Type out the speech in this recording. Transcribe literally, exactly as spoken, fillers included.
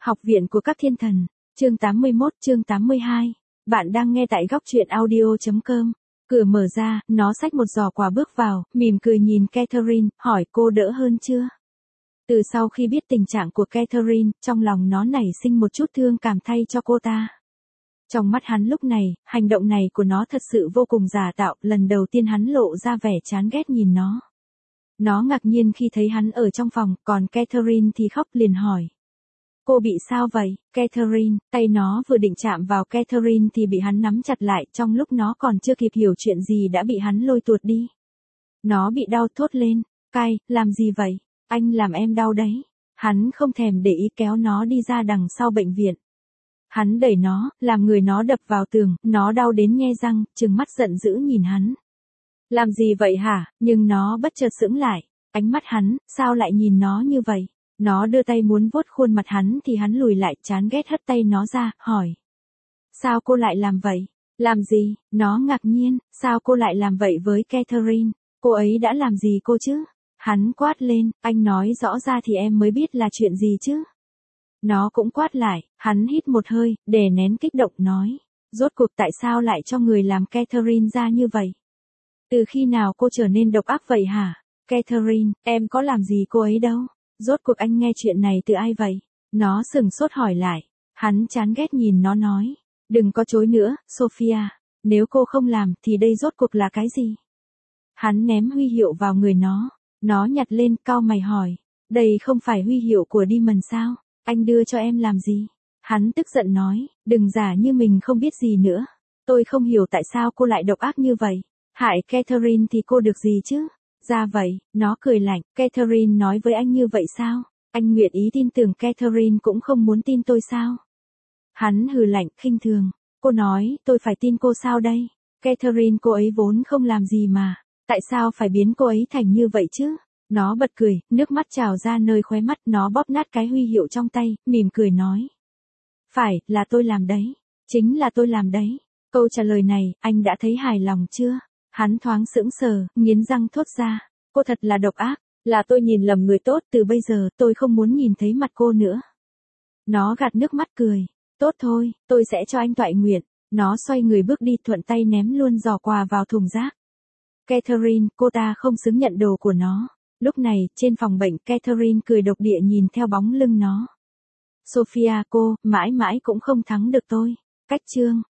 Học viện của các thiên thần, chương tám mươi mốt chương tám mươi hai. Bạn đang nghe tại góc truyện audio.com. Cửa mở ra, nó xách một giỏ quà bước vào, mỉm cười nhìn Catherine, hỏi cô đỡ hơn chưa? Từ sau khi biết tình trạng của Catherine, trong lòng nó nảy sinh một chút thương cảm thay cho cô ta. Trong mắt hắn lúc này, hành động này của nó thật sự vô cùng giả tạo, lần đầu tiên hắn lộ ra vẻ chán ghét nhìn nó. Nó ngạc nhiên khi thấy hắn ở trong phòng, còn Catherine thì khóc liền hỏi. Cô bị sao vậy, Catherine? Tay nó vừa định chạm vào Catherine thì bị hắn nắm chặt lại, trong lúc nó còn chưa kịp hiểu chuyện gì đã bị hắn lôi tuột đi. Nó bị đau thốt lên, cay, làm gì vậy? Anh làm em đau đấy. Hắn không thèm để ý kéo nó đi ra đằng sau bệnh viện. Hắn đẩy nó, làm người nó đập vào tường, nó đau đến nhe răng, trừng mắt giận dữ nhìn hắn. Làm gì vậy hả? Nhưng nó bất chợt sững lại. Ánh mắt hắn, sao lại nhìn nó như vậy? Nó đưa tay muốn vuốt khuôn mặt hắn thì hắn lùi lại, chán ghét hất tay nó ra, hỏi. Sao cô lại làm vậy? Làm gì? Nó ngạc nhiên, sao cô lại làm vậy với Catherine? Cô ấy đã làm gì cô chứ? Hắn quát lên, anh nói rõ ra thì em mới biết là chuyện gì chứ? Nó cũng quát lại, hắn hít một hơi, đè nén kích động nói. Rốt cuộc tại sao lại cho người làm Catherine ra như vậy? Từ khi nào cô trở nên độc ác vậy hả? Catherine, em có làm gì cô ấy đâu? Rốt cuộc anh nghe chuyện này từ ai vậy? Nó sừng sốt hỏi lại. Hắn chán ghét nhìn nó nói. Đừng có chối nữa, Sophia. Nếu cô không làm thì đây rốt cuộc là cái gì? Hắn ném huy hiệu vào người nó. Nó nhặt lên, cau mày hỏi. Đây không phải huy hiệu của Demon sao? Anh đưa cho em làm gì? Hắn tức giận nói. Đừng giả như mình không biết gì nữa. Tôi không hiểu tại sao cô lại độc ác như vậy. Hại Catherine thì cô được gì chứ? Ra vậy, nó cười lạnh, Catherine nói với anh như vậy sao? Anh nguyện ý tin tưởng Catherine cũng không muốn tin tôi sao? Hắn hừ lạnh, khinh thường. Cô nói, tôi phải tin cô sao đây? Catherine cô ấy vốn không làm gì mà. Tại sao phải biến cô ấy thành như vậy chứ? Nó bật cười, nước mắt trào ra nơi khóe mắt, nó bóp nát cái huy hiệu trong tay, mỉm cười nói. Phải, là tôi làm đấy. Chính là tôi làm đấy. Câu trả lời này, anh đã thấy hài lòng chưa? Hắn thoáng sững sờ, nghiến răng thốt ra. Cô thật là độc ác, là tôi nhìn lầm người tốt, từ bây giờ tôi không muốn nhìn thấy mặt cô nữa. Nó gạt nước mắt cười. Tốt thôi, tôi sẽ cho anh toại nguyện. Nó xoay người bước đi, thuận tay ném luôn giỏ quà vào thùng rác. Catherine, cô ta không xứng nhận đồ của nó. Lúc này, trên phòng bệnh, Catherine cười độc địa nhìn theo bóng lưng nó. Sophia, cô, mãi mãi cũng không thắng được tôi. Cách chương.